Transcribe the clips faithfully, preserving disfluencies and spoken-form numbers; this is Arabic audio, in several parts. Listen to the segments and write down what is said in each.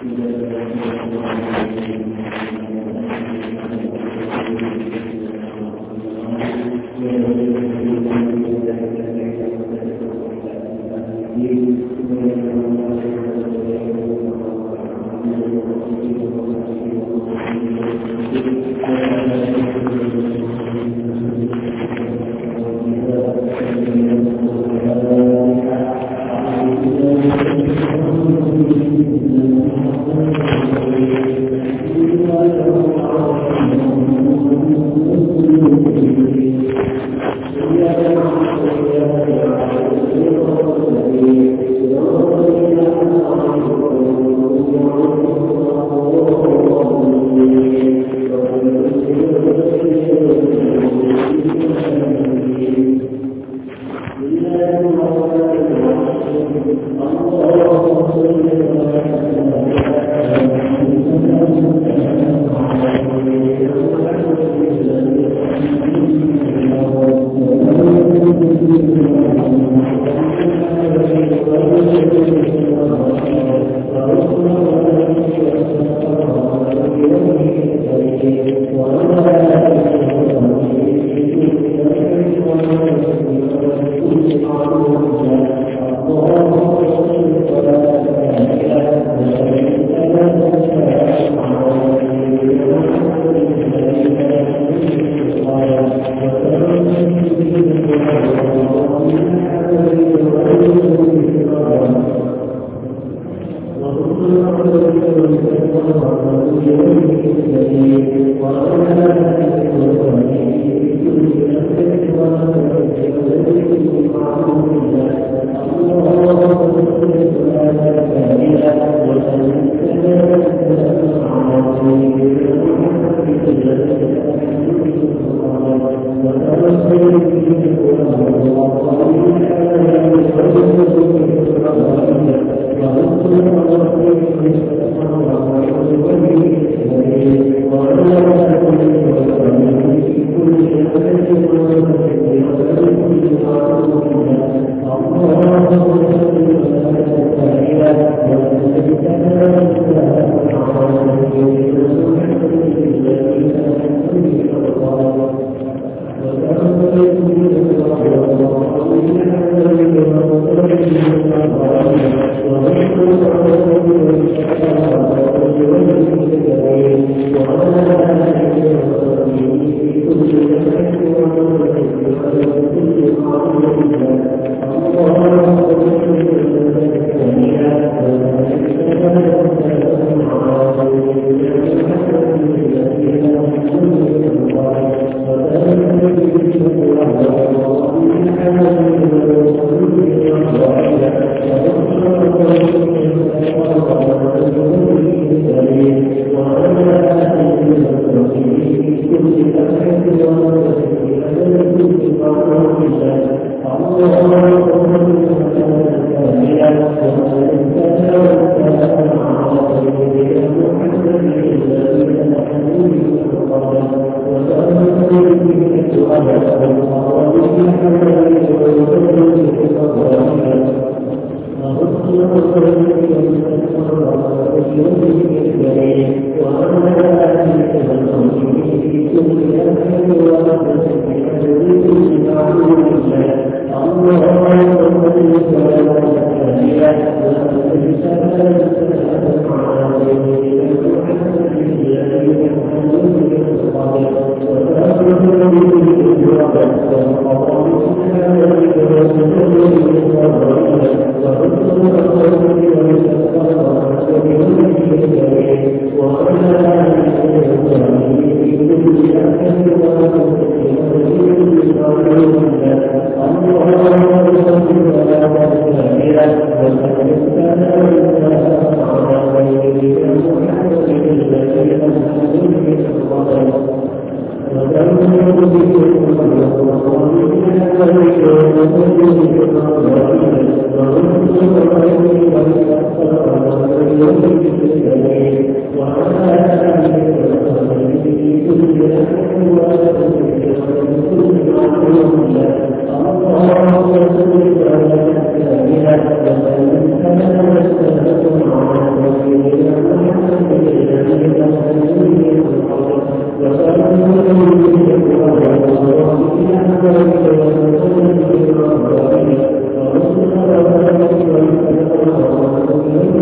Thank you.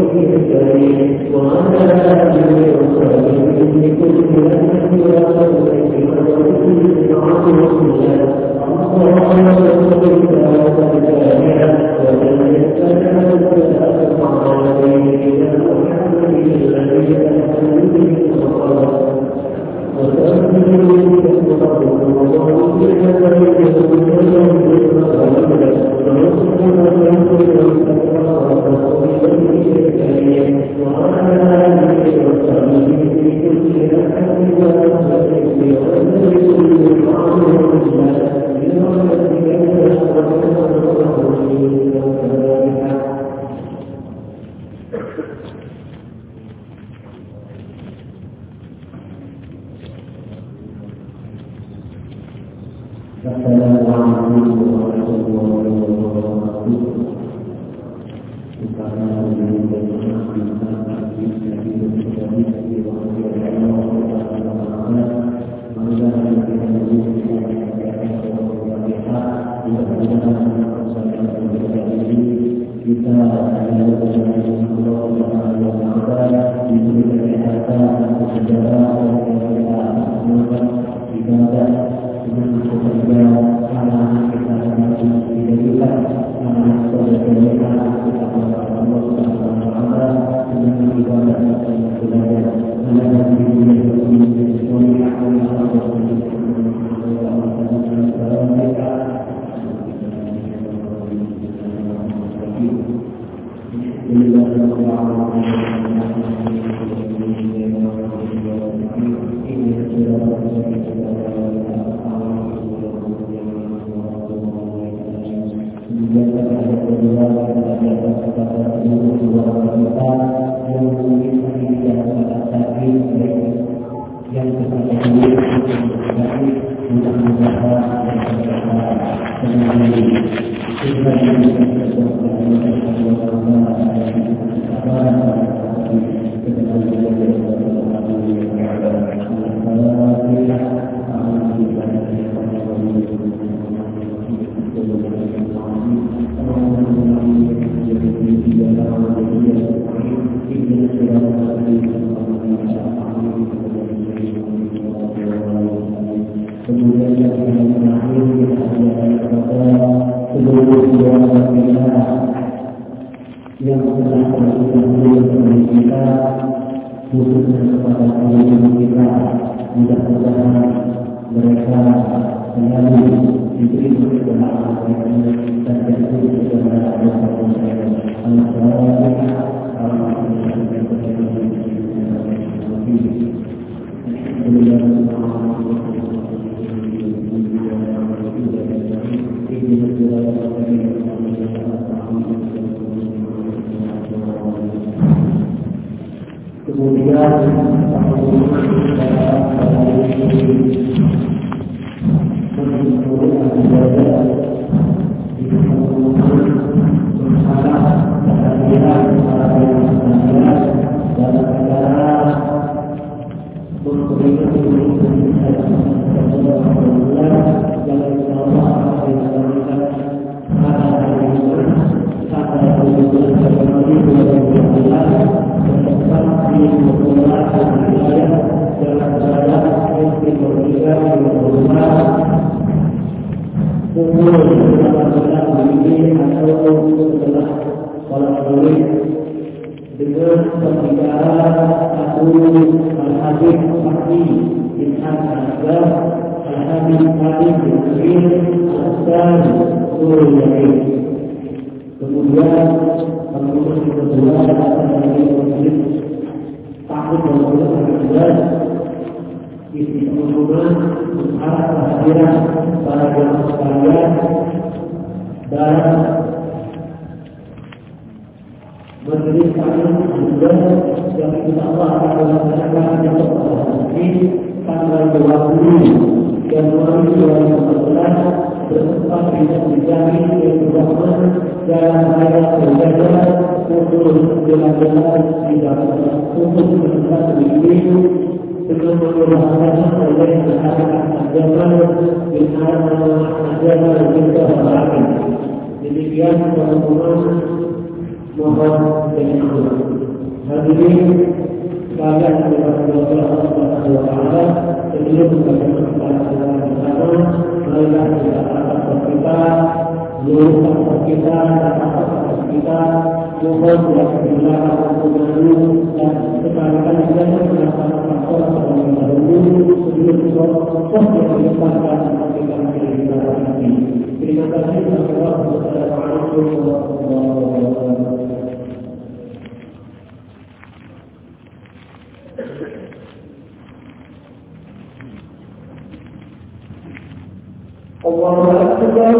Demikian teman-teman mohon dengan Muslimin sekalian diberkahi Allah Subhanahu wa taala. Sebelum kita berbicara bersama, marilah kita angkat kita, luruskan kita, angkat kita, mohon bismillah ar-rahmanir dan sekalian juga melaksanakan sholat terlebih dahulu sebelum sholat yang dilakukan ketika kita ini. Terima kasih. Assalamualaikum warahmatullahi wabarakatuh. Allahu Akbar,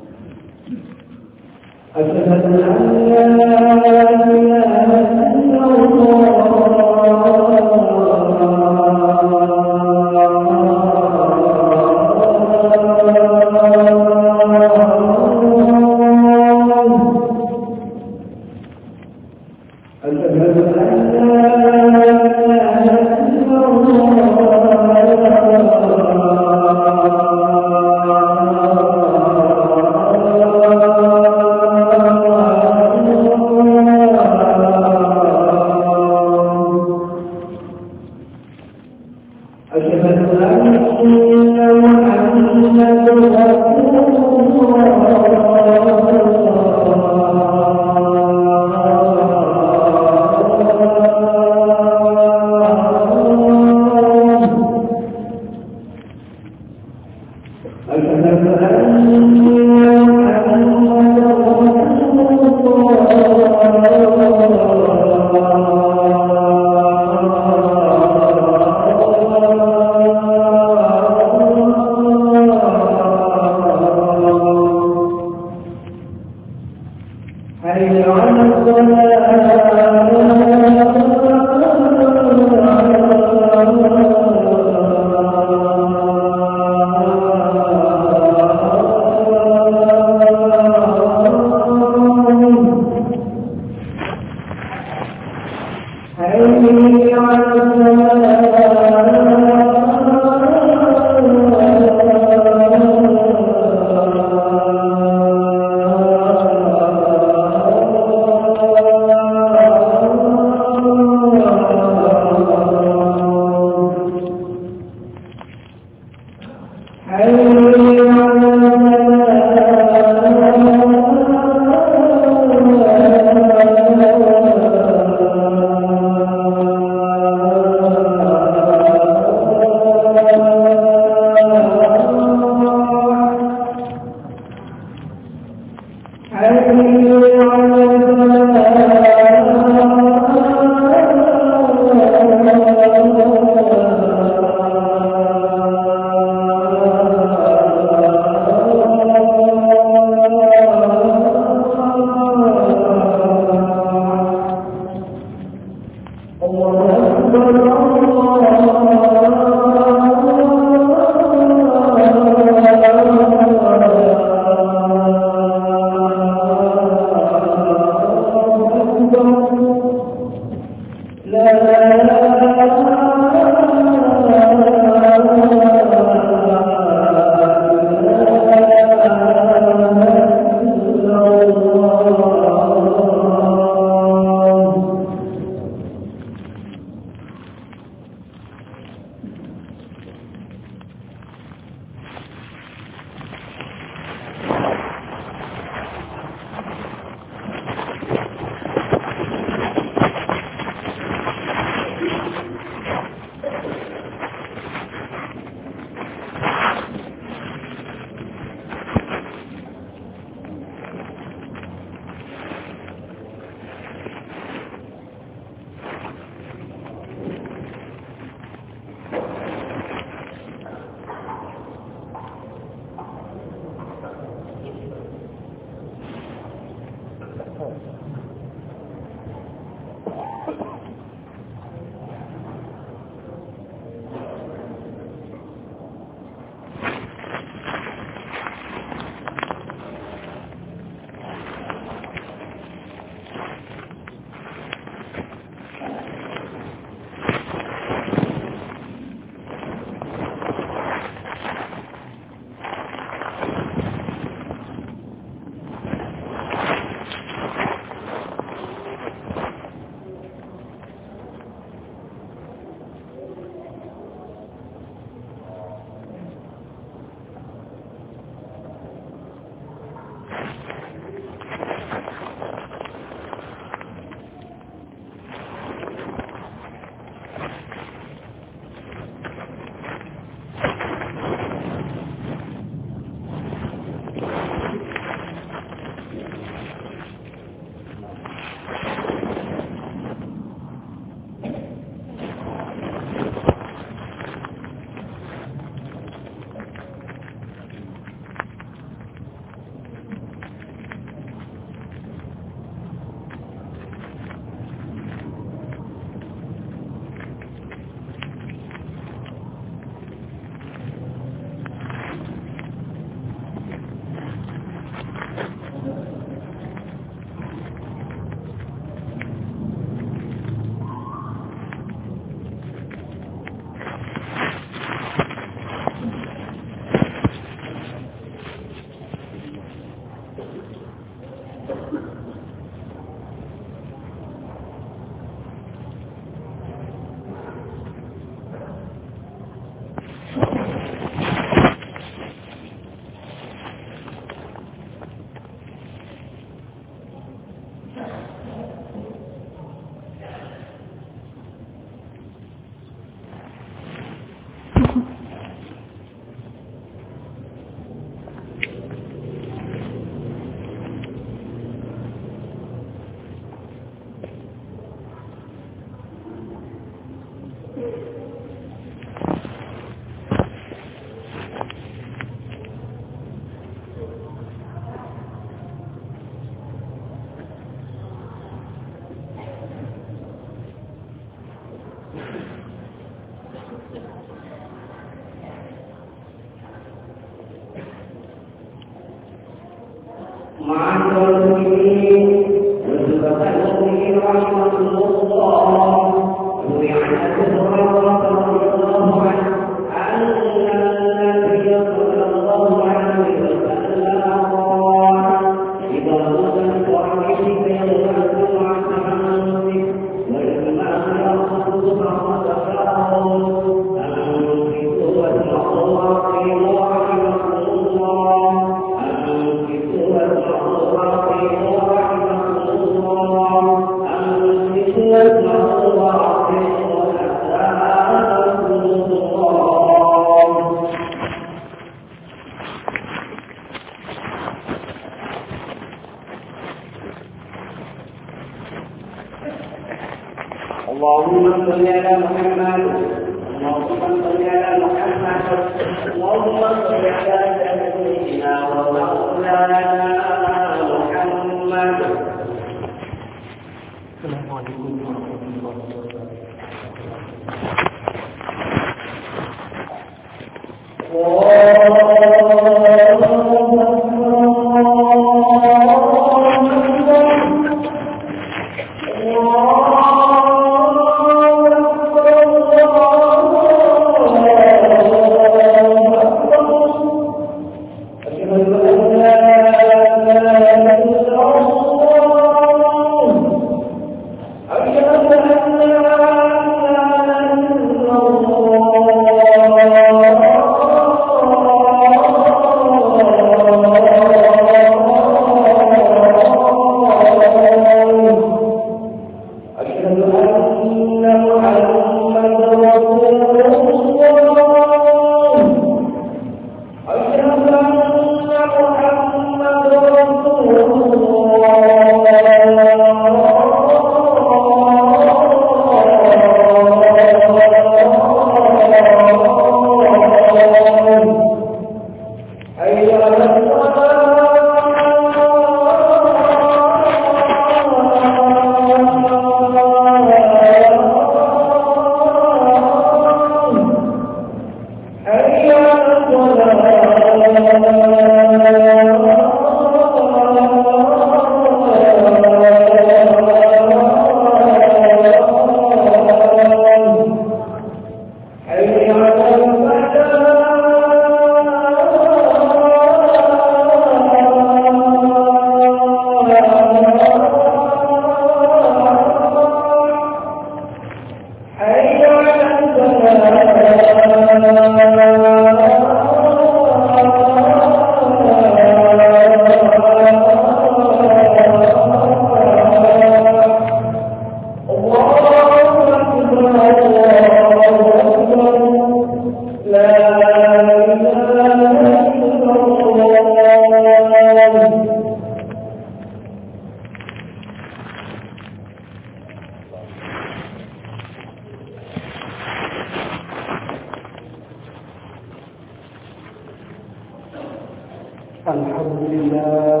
لله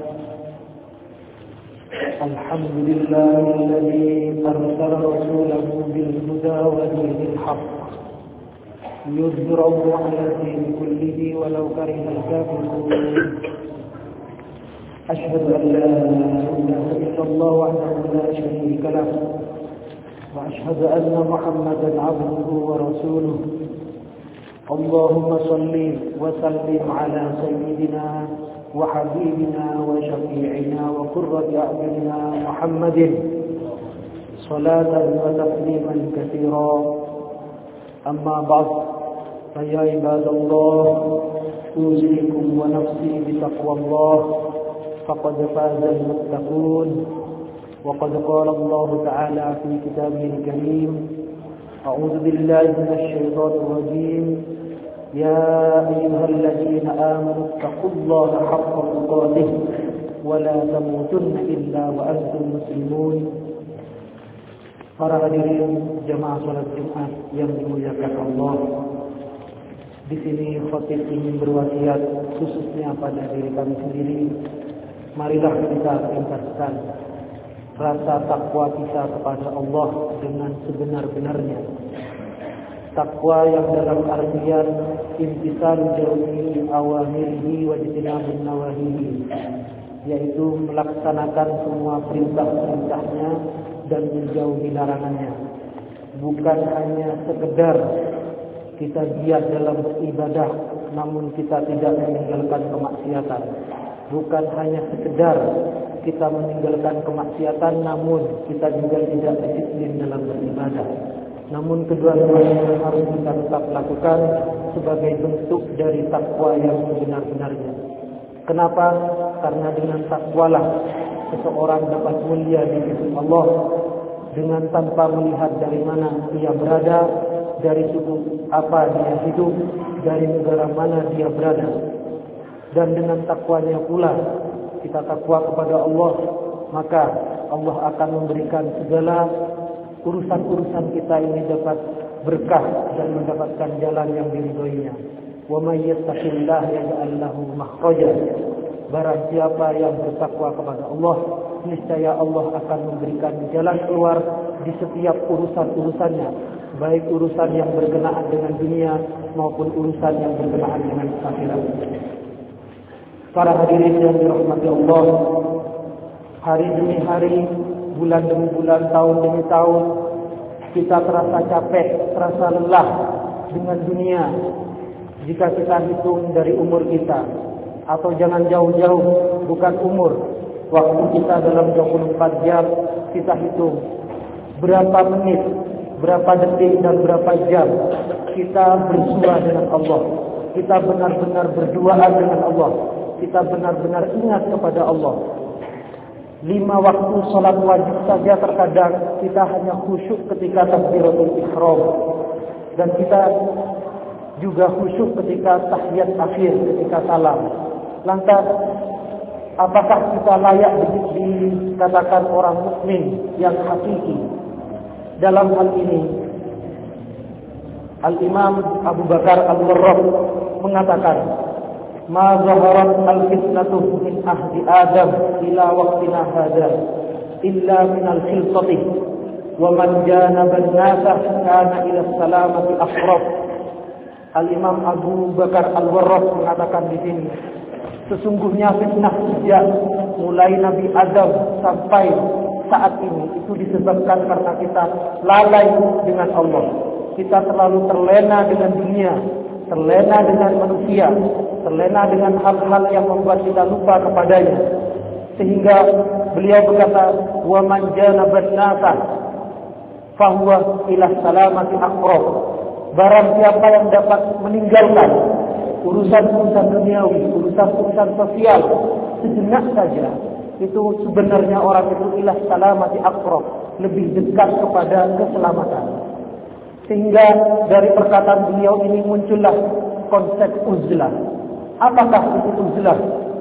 الحمد لله الذي أرسل رسوله بالهدى ودين الحق ليظهره على الدين كله ولو كره الكافرون أشهد أن لا إله إلا الله وحده لا شريك له وأشهد أن محمدا عبده ورسوله اللهم صل وسلم على سيدنا وحبيبنا وشفيعنا وقرة أعيننا محمد صلاة وتسليما كثيرا أما بعد فيا عباد الله أوصيكم ونفسي بتقوى الله فقد فاز المتقون وقد قال الله تعالى في كتابه الكريم أعوذ بالله من الشيطان الرجيم يا أيها الذين آمنوا اتقوا الله حق تقاته ولا تموتن إلا وأنتم مسلمون. Para hadirin jemaah salat Jumat yang dimuliakan Allah, di sini khatib ingin berwasiat khususnya pada diri kami sendiri. Marilah kita tingkatkan rasa takwa kita kepada Allah dengan sebenar-benarnya. Takwa yang dalam artian imtisal jami'i awamirihi wa ijtinabun nawahihi, yaitu melaksanakan semua perintah-perintahnya dan menjauhi larangannya. Bukan hanya sekedar kita giat dalam beribadah namun kita tidak meninggalkan kemaksiatan. Bukan hanya sekedar kita meninggalkan kemaksiatan namun kita juga tidak disiplin dalam beribadah. Namun kedua-duanya harus kita tetap lakukan sebagai bentuk dari takwa yang sebenar-benarnya. Kenapa? Karena dengan takwalah seseorang dapat mulia di sisi Allah dengan tanpa melihat dari mana dia berada, dari suku apa dia hidup, dari negara mana dia berada. Dan dengan takwanya pula kita takwa kepada Allah, maka Allah akan memberikan segala urusan-urusan kita ini dapat berkah dan mendapatkan jalan yang diridhoinya. Wa may yattaqillaha yaj'al lahu makhraja. Barang siapa yang bertakwa kepada Allah, niscaya Allah akan memberikan jalan keluar di setiap urusan-urusannya, baik urusan yang berkenaan dengan dunia maupun urusan yang berkenaan dengan akhirat. Para hadirin yang dirahmati Allah, hari demi hari, bulan demi bulan, tahun demi tahun, kita terasa capek, terasa lelah dengan dunia. Jika kita hitung dari umur kita, atau jangan jauh-jauh, bukan umur, waktu kita dalam dua puluh empat jam, kita hitung berapa menit, berapa detik, dan berapa jam kita bersua dengan Allah. Kita benar-benar berduaan dengan Allah. Kita benar-benar ingat kepada Allah. Lima waktu salat wajib saja terkadang kita hanya khusyuk ketika takbiratul ihram, dan kita juga khusyuk ketika tahiyat akhir, ketika salam. Lantas apakah kita layak dikatakan orang mukmin yang hakiki? Dalam hal ini Al-Imam Abu Bakar Al-Warraq mengatakan, ma zaharat al-fitnatu min ahdi Adam ila waqtina hadha illa min al-khilqati wa man janaba an-nasa kana ila salamati aqrab. Al-Imam Abu Bakar Al-Warraq mengatakan di sini, sesungguhnya fitnah sejak mulai Nabi Adam sampai saat ini itu disebabkan karena kita lalai dengan Allah. Kita terlalu terlena dengan dunia, terlena dengan manusia, terlena dengan hal-hal yang membuat kita lupa kepadanya. Sehingga beliau berkata, wa man janaban nasa fahuwa ila salamati aqrab. Barang siapa yang dapat meninggalkan urusan-urusan duniawi, urusan-urusan sosial sejenak saja, itu sebenarnya orang itu ila salamati aqrab, lebih dekat kepada keselamatan. Sehingga dari perkataan beliau ini muncullah konsep uzlah. Apakah itu uzlah?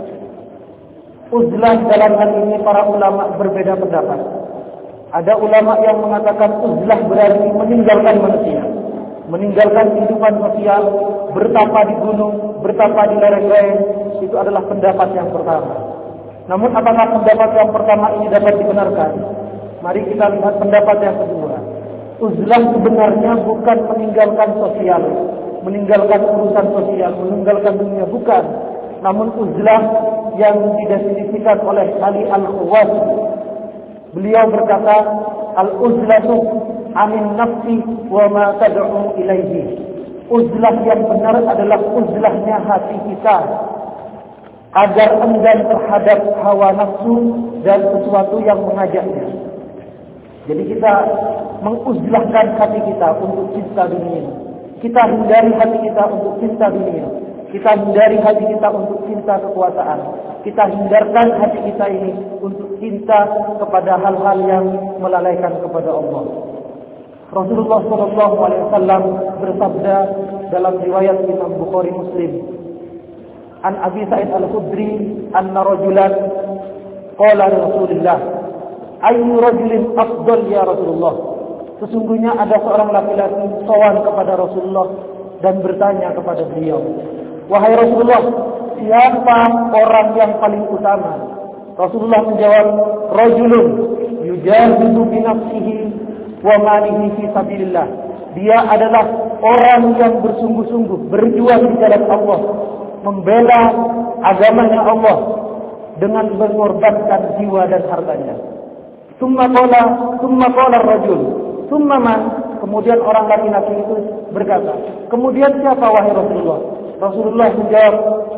Uzlah dalam hal ini para ulama berbeda pendapat. Ada ulama yang mengatakan uzlah berarti meninggalkan manusia. meninggalkan kehidupan sosial, bertapa di gunung, bertapa di lereng-lereng, itu adalah pendapat yang pertama. Namun apakah pendapat yang pertama ini dapat dibenarkan? Mari kita lihat pendapat yang kedua. Uzlah sebenarnya bukan meninggalkan sosial, meninggalkan urusan sosial, meninggalkan dunia, bukan. Namun uzlah yang didefinisikan oleh Ali Al-Khawas, beliau berkata, al-uzlatu amin nafsi wa ma tad'u ilaihi. Uzlah yang benar adalah uzlahnya hati kita, agar enggan terhadap hawa nafsu dan sesuatu yang mengajaknya. Jadi kita menguzlahkan hati kita untuk cinta dunia. Kita hindari hati kita untuk cinta dunia. Kita hindari hati kita untuk cinta kekuasaan. Kita hindarkan hati kita ini untuk cinta kepada hal-hal yang melalaikan kepada Allah. Rasulullah shallallahu alaihi wasallam bersabda dalam riwayat Imam Bukhari Muslim, An Abi Sa'id Al-Khudri anna rajulan qala li Rasulillah, ayyu rajulin afdal ya Rasulullah. Sesungguhnya ada seorang laki-laki sowan kepada Rasulullah dan bertanya kepada beliau, wahai Rasulullah, siapa orang yang paling utama? Rasulullah menjawab, rajulun yujahidu bi nafsihi wa malihi fi sabilillah. Dia adalah orang yang bersungguh-sungguh berjuang di jalan Allah, membela agamanya Allah dengan mengorbankan jiwa dan hartanya. Summa qala, summa qala ar-rajul, summa man? Kemudian orang laki-laki itu berkata, kemudian siapa wahai Rasulullah? Rasulullah menjawab,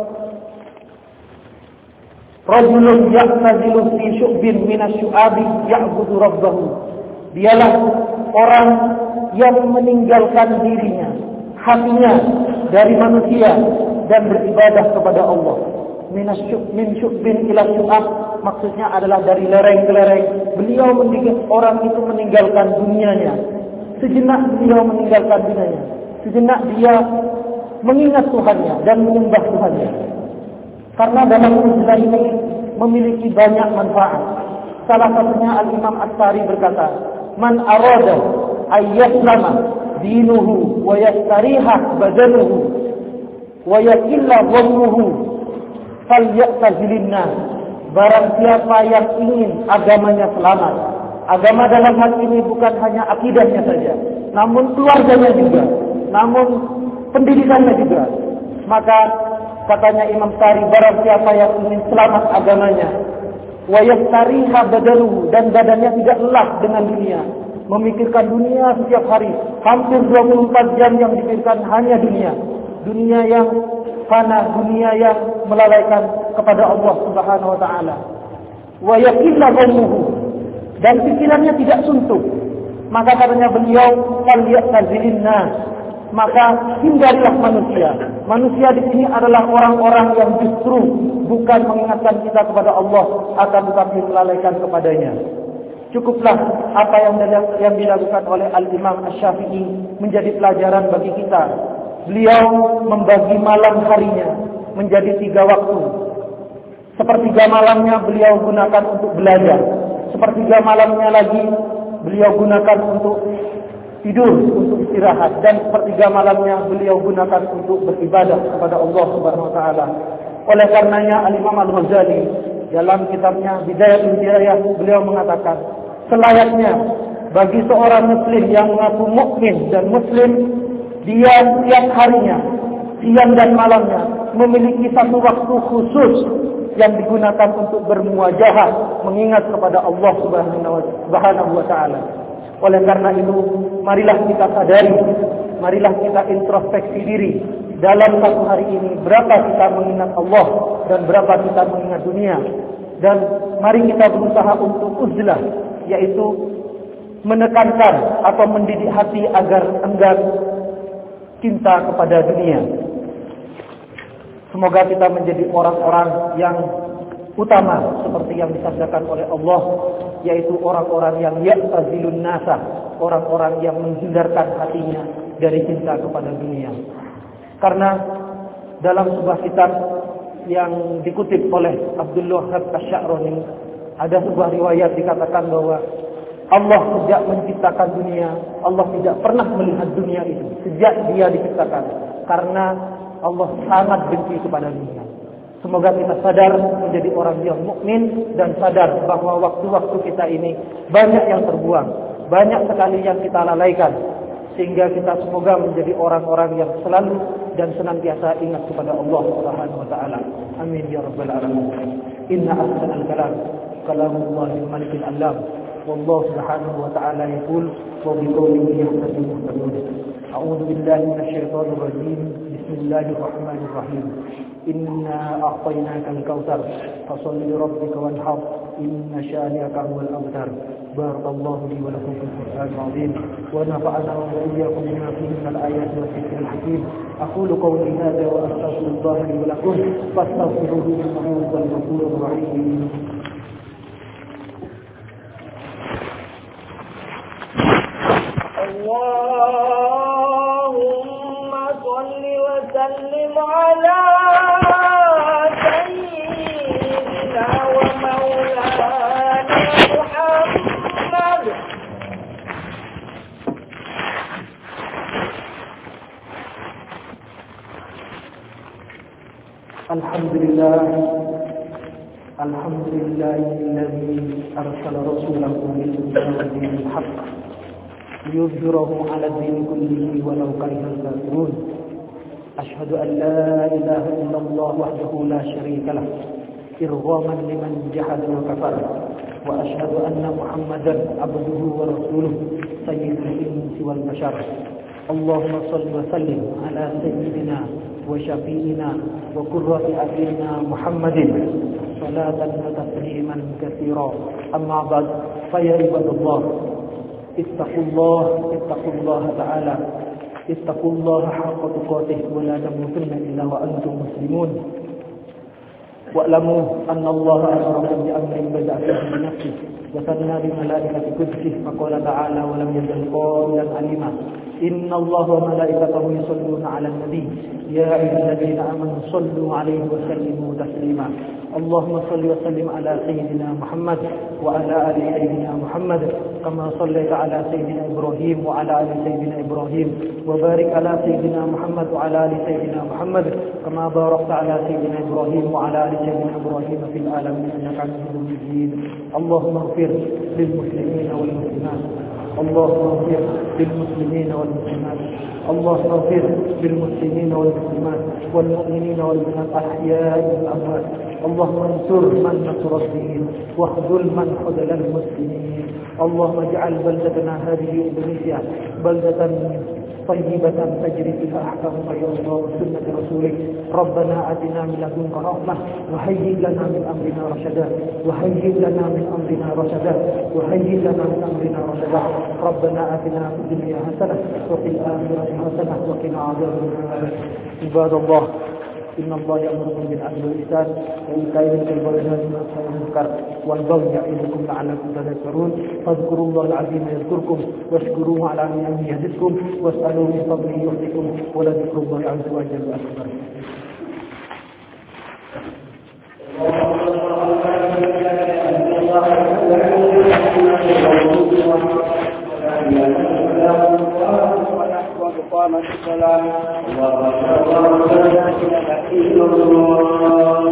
rajulun ya'tazilu fi syu'bin minasyu'abi ya'budu rabbahu. Dialah orang yang meninggalkan dirinya, hatinya dari manusia dan beribadah kepada Allah. Min syu'bin ila syu'ab, maksudnya adalah dari lereng ke lereng. Beliau meninggal, orang itu meninggalkan dunianya. Sejenak beliau meninggalkan dunianya. Sejenak dia mengingat Tuhannya dan menyembah Tuhannya. Karena dalam uzlah ini memiliki banyak manfaat. Salah satunya Al-Imam As-Sari berkata, man arada ayyaslama dinuhu wa yastariha badanuhu wa yakilla dhammuhu falyatazilin nas. Barang siapa yang ingin agamanya selamat. Agama dalam hal ini bukan hanya akidahnya saja, namun keluarganya juga, namun pendidikannya juga. Maka katanya Imam Sari, barang siapa yang ingin selamat agamanya, wa yastariha badanuhu, dan badannya tidak lelah dengan dunia, memikirkan dunia setiap hari, hampir dua puluh empat jam yang dipikirkan hanya dunia, dunia yang fana, dunia yang melalaikan kepada Allah Subhanahu wa taala. Wa yaqilla dhannuhu, dan pikirannya tidak suntuk. Maka katanya beliau, falyatazilin nas, maka hindarilah manusia. Manusia di sini adalah orang-orang yang justru bukan mengingatkan kita kepada Allah, akan tetapi melalaikan kepadanya. Cukuplah apa yang yang dilakukan oleh Al-Imam Asy-Syafi'i menjadi pelajaran bagi kita. Beliau membagi malam harinya menjadi tiga waktu. Sepertiga malamnya beliau gunakan untuk belajar. Sepertiga malamnya lagi beliau gunakan untuk tidur, untuk istirahat, dan sepertiga malamnya beliau gunakan untuk beribadah kepada Allah Subhanahu wa taala. Oleh karenanya Al-Imam Al-Ghazali dalam kitabnya Bidayatul Hidayah beliau mengatakan, selayaknya bagi seorang muslim yang mengaku mukmin dan muslim, dia setiap harinya, siang dan malamnya memiliki satu waktu khusus yang digunakan untuk bermuajahah, mengingat kepada Allah Subhanahu wa taala. Oleh karena itu, marilah kita sadari, marilah kita introspeksi diri dalam satu hari ini, berapa kita mengingat Allah dan berapa kita mengingat dunia. Dan mari kita berusaha untuk uzlah, yaitu menekankan atau mendidik hati agar enggan cinta kepada dunia. Semoga kita menjadi orang-orang yang utama seperti yang disabdakan oleh Allah, yaitu orang-orang yang ya'tazilun nasa, orang-orang yang menghindarkan hatinya dari cinta kepada dunia. Karena dalam sebuah kitab yang dikutip oleh Abdul Wahhab Asy-Sya'rani, ada sebuah riwayat dikatakan bahwa Allah sejak menciptakan dunia, Allah tidak pernah melihat dunia itu sejak dia diciptakan, karena Allah sangat benci kepada dunia. Semoga kita sadar menjadi orang yang mukmin dan sadar bahwa waktu-waktu kita ini banyak yang terbuang, banyak sekali yang kita lalaikan, sehingga kita semoga menjadi orang-orang yang selalu dan senantiasa ingat kepada Allah Subhanahu wa taala. Amin ya rabbal alamin. Inna ahsanal kalam kalamullahil malikil alam. Wallahu subhanahu wa ta'ala yaqul wa biqawlihi yahtadil muhtadun. A'udzu billahi minasyaitonir rajim. Bismillahir rahmanir rahim. Inna a'tainakal kautsar fasholli lirabbika wanhar inna syani'aka huwal abtar. Barakallahu li wa lakum fil Qur'anil 'azim wa nafa'ana wa iyyakum bima fihi minal ayati wa dzikril hakim. Aqulu qawli hadza wa astaghfirullaha li wa lakum fastaghfiruhu innahu huwal ghafurur rahim. Allahumma shalli wa sallim ala sayyidina wa maulana Muhammad. Alhamdulillah, alhamdulillahilladzi arsala rasulahu bil huda wa dinil haqq liyudhhirahu 'ala ad-din kullihi walau karihal kafirun. Asyhadu an la ilaha illallah wahdahu la syarika lah irghaman liman jahada wa kafara wa asyhadu anna Muhammadan abduhu wa rasuluhu sayyidul insi wal bashar. Allahumma shalli wa sallim ala sayyidina wa syafi'ina wa qurrati a'yunina Muhammadin salatan wa tasliman katsira. Amma ba'd, fa ya ibadallah, ittaqullah ittaqullah ta'ala ittaqullaha haqqa tuqatih wa la tamutunna illa wa antum muslimun. Wa'lamu anna Allah amarakum bi amrin bada'a bi nafsihi wa sanna bi malaikati qudsihi faqala ta'ala wa lam yazal qawlan alima. Inna Allah wa malaikatahu yusalluna 'alan nabi ya ayyuhalladzina amanu sallu 'alaihi wa sallimu taslima. Allahumma salli wa sallim ala sayyidina Muhammad wa ala ali sayyidina Muhammad kama sallaita ala sayyidina Ibrahim wa ala ali sayyidina Ibrahim wa barik ala sayyidina Muhammad wa ala ali sayyidina Muhammad kama barakta ala sayyidina Ibrahim wa ala ali sayyidina Ibrahim fil alamin innaka Hamidum Majid. Allahumma ighfir lil muslimina wal muslimat. Allahumma ighfir lil muslimina wal muslimat. Allahumma ighfir lil muslimina wal muslimat wal mu'minina wal mu'minat ahya'i wal amwat. اللهم انصر من نصر الدين واخذل من خذل المسلمين. اللهم اجعل بلدتنا هذه اندونيسيا بلدة طيبة تجري فيها احكامك يا الله وسنة رسولك. ربنا اتنا من لدنك رحمة وهيئ لنا من امرنا رشدا وهيئ لنا من امرنا رشدا وهيئ لنا من امرنا رشدا. ربنا اتنا في الدنيا حسنة وفي الآخرة حسنة وقنا عذاب النار. عباد الله، إن الله يأمركم بالعدل والإحسان وإيتاء ذي القربى وينهى عن المنكر والبغي يعظكم لعلكم تذكرون. فاذكروا الله العظيم يذكركم واشكروه على نعمه يزدكم واسألوه من فضله يعطيكم ولذكر الله عز وجل أكبر. وقامت الصلاة الله أكبر لا إله إلا الله.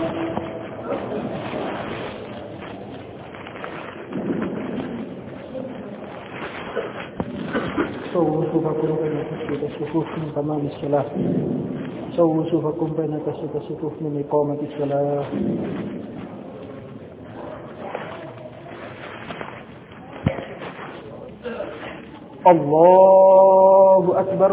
سووا صفوفكم بين تسجيل الصفوف من تمام الصلاة. سووا صفوفكم بين تسجيل الصفوف من إقامة الصلاة. الله أكبر.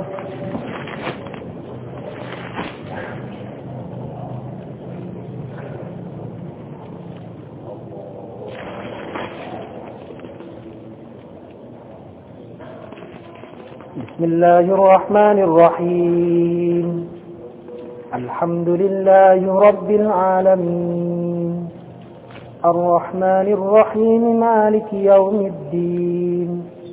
بسم الله الرحمن الرحيم. الحمد لله رب العالمين الرحمن الرحيم مالك يوم الدين.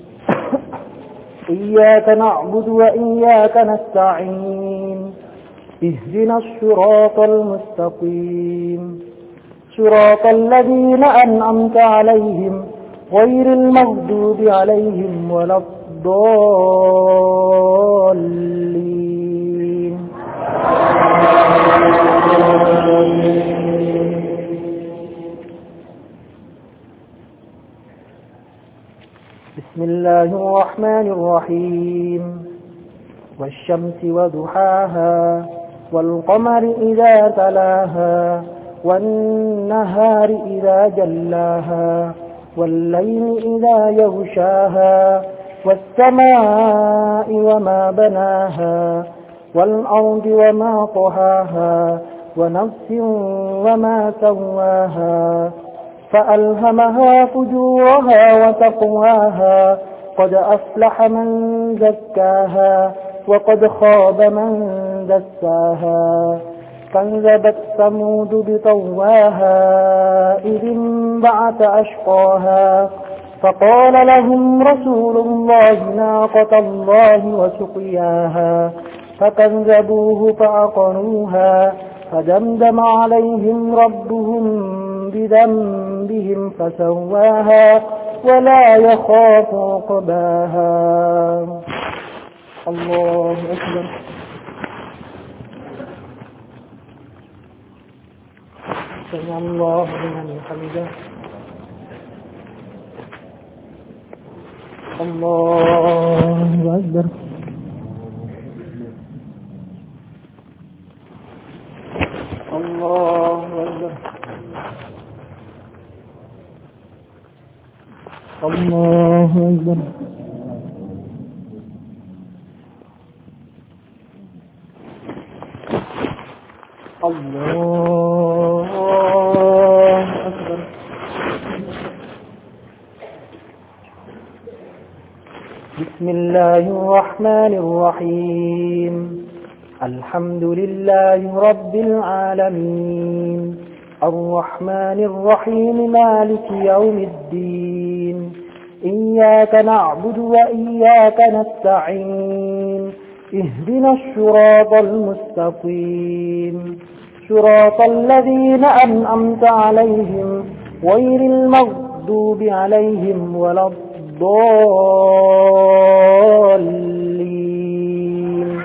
إياك نعبد وإياك نستعين. اهدنا الصراط المستقيم صراط الذين أنعمت عليهم غير المغضوب عليهم ولا الضالين. بسم الله الرحمن الرحيم. والشمس وضحاها والقمر إذا تلاها والنهار إذا جلاها والليل إذا يغشاها والسماء وما بناها والأرض وما طحاها ونفس وما سواها فألهمها فجورها وتقواها قد أفلح من زكاها وقد خاب من دساها كذبت ثمود بطغواها إذ انبعث أشقاها فقال لهم رسول الله ناقة الله وسقياها فكذبوه فعقروها فدمدم عليهم ربهم بذنبهم فسواها ولا يخاف عقباها. الله أكبر. سمع الله لمن حمده. الله أكبر. الله أكبر. الله أكبر. الله أكبر. بسم الله الرحمن الرحيم. الحمد لله رب العالمين الرحمن الرحيم مالك يوم الدين إياك نعبد وإياك نستعين اهدنا الصراط المستقيم صراط الذين أنعمت عليهم غير المغضوب عليهم ولا الضالين.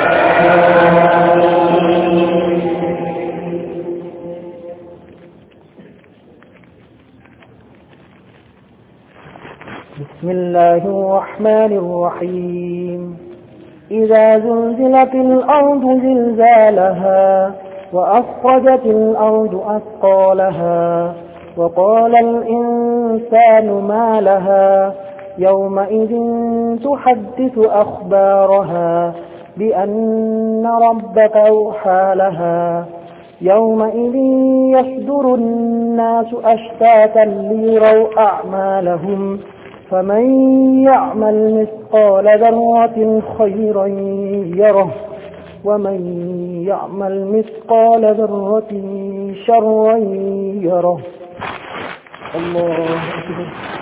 بسم الله الرحمن الرحيم. إذا زلزلت الأرض زلزالها وأخرجت الأرض أثقالها وقال الإنسان ما لها يومئذ تحدث أخبارها بأن ربك أوحى لها يومئذ يصدر الناس أشتاتا ليروا أعمالهم فمن يعمل مثقال ذرة خيرا يره ومن يعمل مثقال ذرة شرا يره. الله أكبر.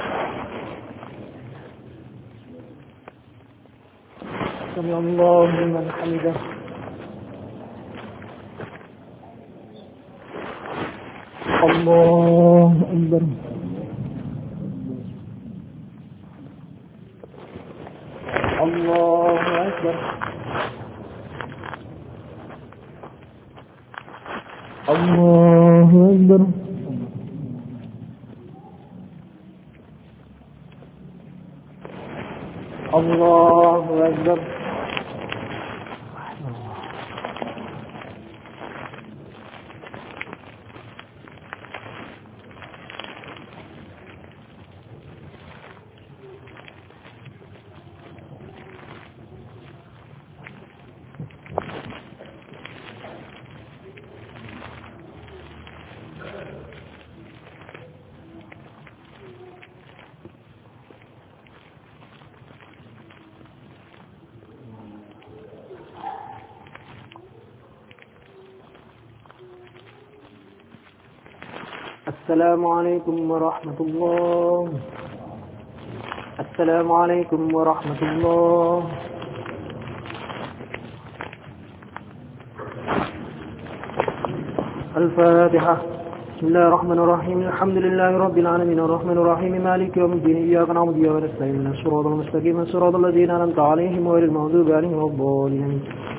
سمع الله لمن حمده. الله أكبر. الله أكبر. الله أكبر. الله أكبر. السلام عليكم ورحمة الله. السلام عليكم ورحمة الله. الفاتحة. بسم الله الرحمن الرحيم الحمد لله رب العالمين الرحمن الرحيم مالك يوم الدين إياك نعبد وإياك نستعين الصراط المستقيم صراط الذين أنعمت عليهم غير المغضوب عليهم ولا الضالين.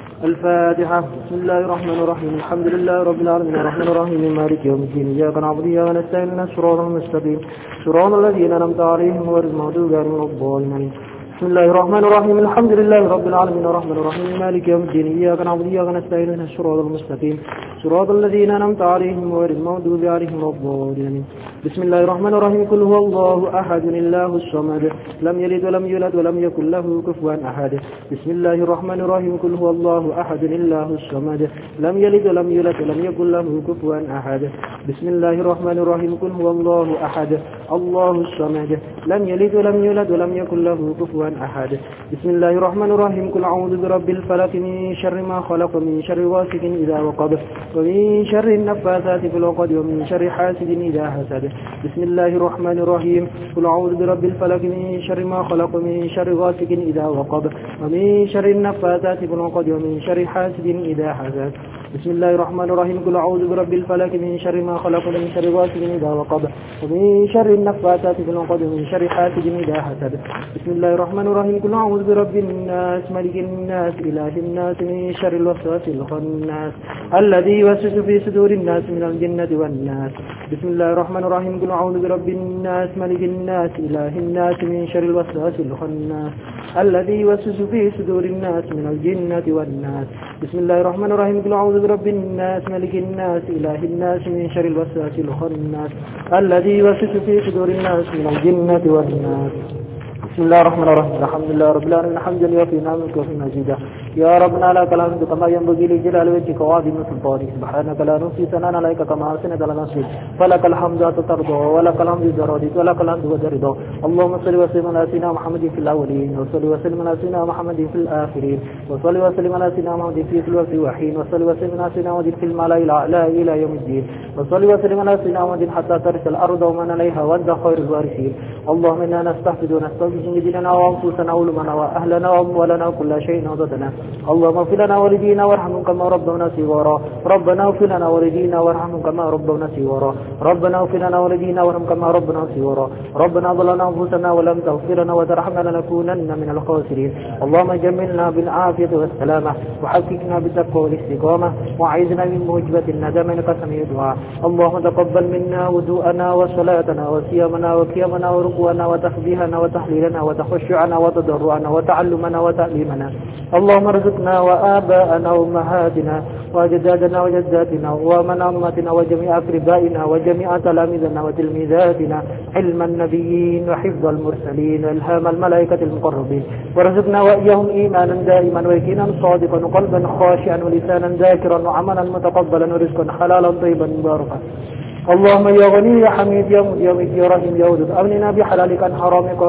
الفاتحة. بسم الله الرحمن الرحيم الحمد لله رب العالمين الرحمن الرحيم مالك يوم الدين إياك نعبد وإياك نستعين الصراط المستقيم صراط الذين أنعمت عليهم غير المغضوب عليهم ولا الضالين. بسم الله الرحمن الرحيم الحمد لله رب العالمين الرحمن الرحيم مالك يوم الدين إياك نعبد وإياك نستعين الصراط المستقيم صراط الذين أنعمت عليهم غير المغضوب عليهم ولا الضالين. بسم الله الرحمن الرحيم قل هو الله أحد الله الصمد لم يلد ولم يولد ولم يكن له كفوا أحد. بسم الله الرحمن الرحيم قل هو الله أحد الله الصمد لم يلد ولم يولد ولم يكن له كفوا أحد. بسم الله الرحمن الرحيم قل هو الله أحد الله الصمد لم يلد ولم يولد ولم يكن له كفوا أحد. بسم الله الرحمن الرحيم قل أعوذ برب الفلق من شر ما خلق من شر غاسق إذا وقب ومن شر النفاثات في العقد ومن شر حاسد إذا حسد. بسم الله الرحمن الرحيم قل أعوذ برب الفلق من شر ما خلق من شر غاسق إذا وقب ومن شر النفاثات في العقد ومن شر حاسد إذا حسد. بسم الله الرحمن الرحيم قل أعوذ برب الفلق من شر ما خلق من شر غاسق إذا وقب ومن شر النفاثات في العقد ومن شر حاسد إذا حسد. بسم الله الرحمن الرحيم قل أعوذ برب الناس ملك الناس إله الناس من شر الوسواس الخناس الذي يوسوس في صدور الناس من الجنة والناس. بسم الله الرحمن الرحيم قل أعوذ برب الناس ملك الناس إله الناس من شر الوسواس الخناس الذي يوسوس في صدور الناس من الجنة والناس. بسم الله الرحمن الرحيم قل أعوذ برب الناس ملك الناس إله الناس من شر الوسواس الخناس الذي يوسوس في صدور الناس من الجنة والناس. بسم الله الرحمن الرحيم الحمد لله رب العالمين حمدا يوفي نعمك وفي مزيدا يا ربنا لك الحمد كما ينبغي لجلال وجهك وعظيم سلطانك سبحانك لا نحصي ثناء عليك كما أثنيت على نفسك فلك الحمد حتى ترضى ولك الحمد إذا رضيت ولك الحمد بعد رضا. اللهم صل وسلم على سيدنا محمد في الأولين وصل وسلم على سيدنا محمد في الآخرين وصل وسلم على سيدنا محمد في الوقت وحين وصل وسلم على سيدنا محمد في الملأ الأعلى إلى يوم الدين وصل وسلم على سيدنا محمد حتى ترث الأرض ومن عليها وأنت خير الوارثين. اللهم إنا نستحفظ ونستغفر ديننا وأنفسنا وعلمنا وأهلنا وأموالنا وكل شيء وضدنا. اللهم اغفر لنا والدينا وارحمهم كما ربونا صغارا. ربنا اغفر لنا والدينا وارحمهم كما ربونا صغارا. ربنا اغفر لنا والدينا وارحمهم كما ربنا صغارا. ربنا ظلمنا أنفسنا ولم تغفر لنا وترحمنا لنكونن من الخاسرين. اللهم جملنا بالعافية والسلامة وحققنا بالتقوى والاستقامة وأعذنا من موجبة الندم إنك سميع الدعاء. اللهم تقبل منا وضوءنا وصلاتنا وصيامنا وقيامنا وركوعنا وتسبيحنا وتحليلنا وتخشعنا وتضرعنا وتعلمنا وتعليمنا. اللهم ارزقنا وآباءنا وأمهاتنا وأجدادنا وجداتنا ومن أمتنا وجميع أقربائنا وجميع تلاميذنا وتلميذاتنا علم النبيين وحفظ المرسلين وإلهام الملائكة المقربين وارزقنا وإياهم إيمانا دائما ويقينا صادقا وقلبا خاشعا ولسانا ذاكرا وعملا متقبلا ورزقا حلالا طيبا مباركا. اللهم يا غني يا حميد يا مجيد يا رحيم يا ودود أغننا بحلالك عن حرامك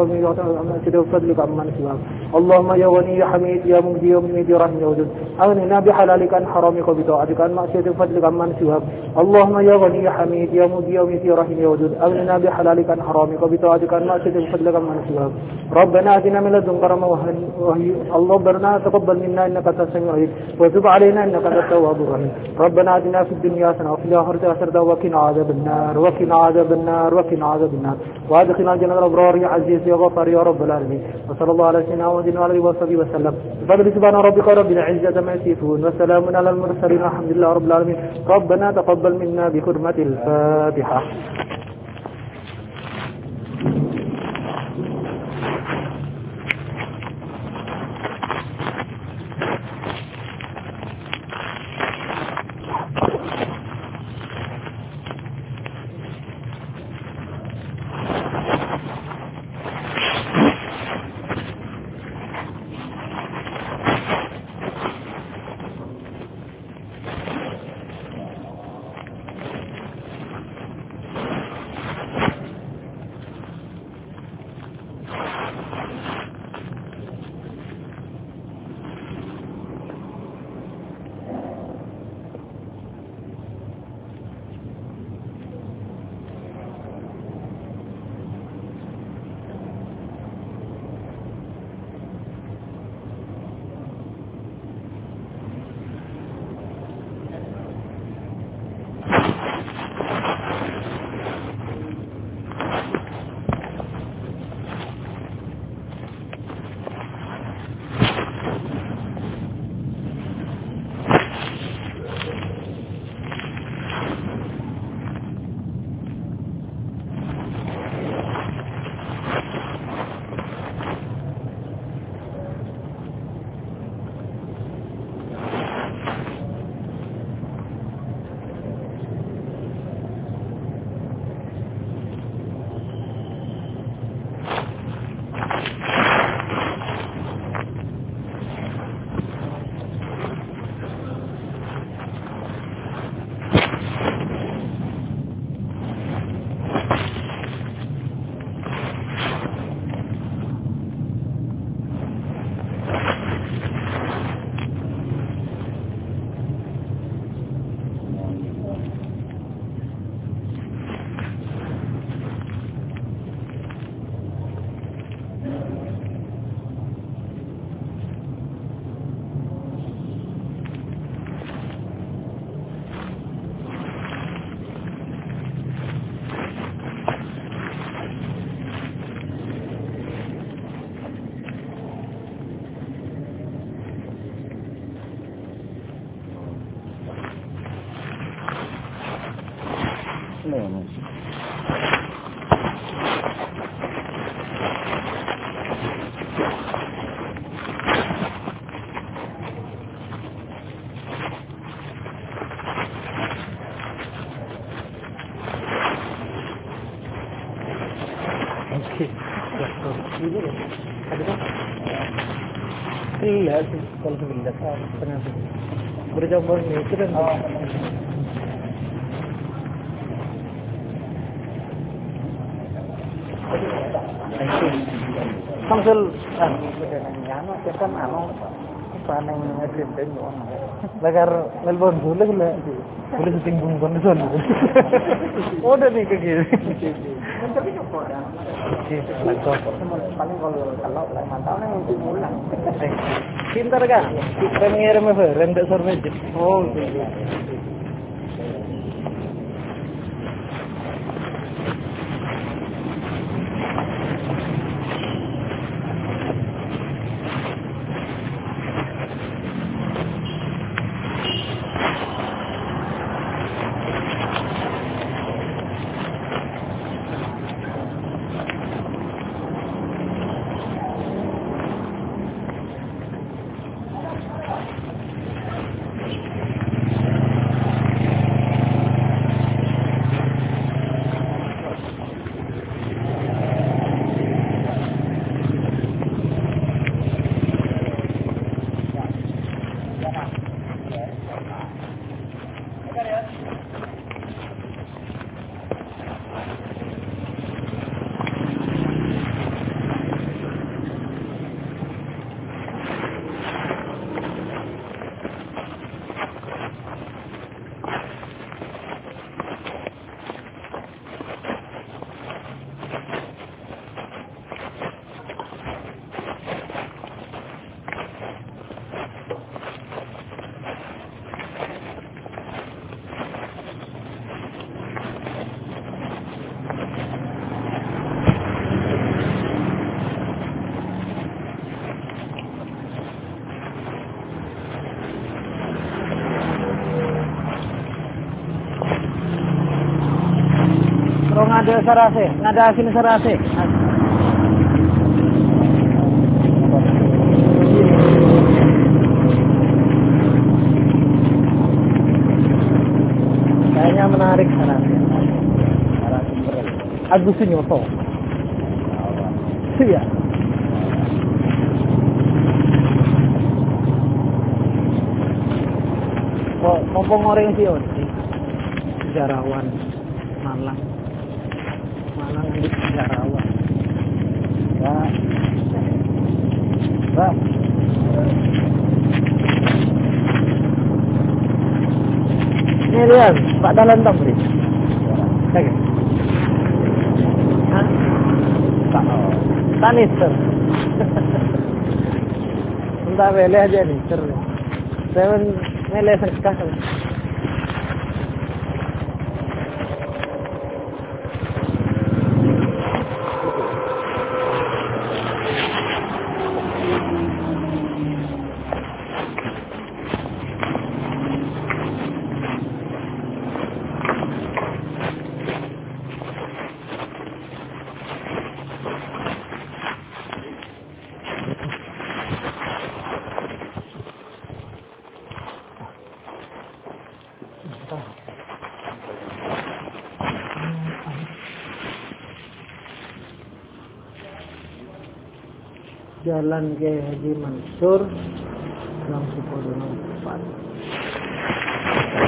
وفضلك عمن سواك. اللهم يا غني يا حميد يا مجيد يا مجيد يا رحيم يا ودود أغننا بحلالك عن حرامك وبطاعتك عن معصيتك وفضلك عمن سواك. اللهم يا غني يا حميد يا مجيد يا مجيد يا رحيم يا ودود أغننا بحلالك عن حرامك وبطاعتك عن معصيتك وفضلك عمن سواك. ربنا آتنا من لدنك رحمة وهيئ اللهم ربنا تقبل منا إنك أنت السميع العليم وتب علينا إنك أنت التواب الرحيم. ربنا آتنا في الدنيا حسنة وفي الآخرة حسنة وقنا عذاب النار وقنا عذاب النار وقنا عذاب النار وادخلنا جنة الأبرار يا عزيز يا غفار يا رب العالمين. وصلى الله على سيدنا محمد وعلى آله وصحبه وسلم. بفضل سبحان ربك رب العزة عما يصفون وسلام على المرسلين والحمد لله رب العالمين. ربنا تقبل منا بحرمة الفاتحة. ini. Ini ya, ada kan? Iya sih, kalau sebelah tengah tuh. Bercoba nih, itu kan. Oh. Samsul, ah, anu, kan anu, panen ngedin dan orang. Lagar Melbourne boleh boleh, boleh setinggung kondisi. Oh, udah nih kegini. Tapi coba ya. Paling kalau kalau mantau nih untuk pulang. Pintar kan? Premier apa? Rendah survei. Oh, iya. Kalau ngada sarase, ngada sini sarase. Kayaknya menarik sarase. Sarase berat. Agus nyoto. Iya. Kok kompong orang sih, sejarawan Malang. Malang di sejarawan. Ya. Pak. Ini lihat, Pak Dalan Tamri. Oke. Hah? Tak. Tanister. Entah boleh aja nih, ser. Saya mele sekali. Jalan Kiai Haji Mansur, Gang Sukodono empat.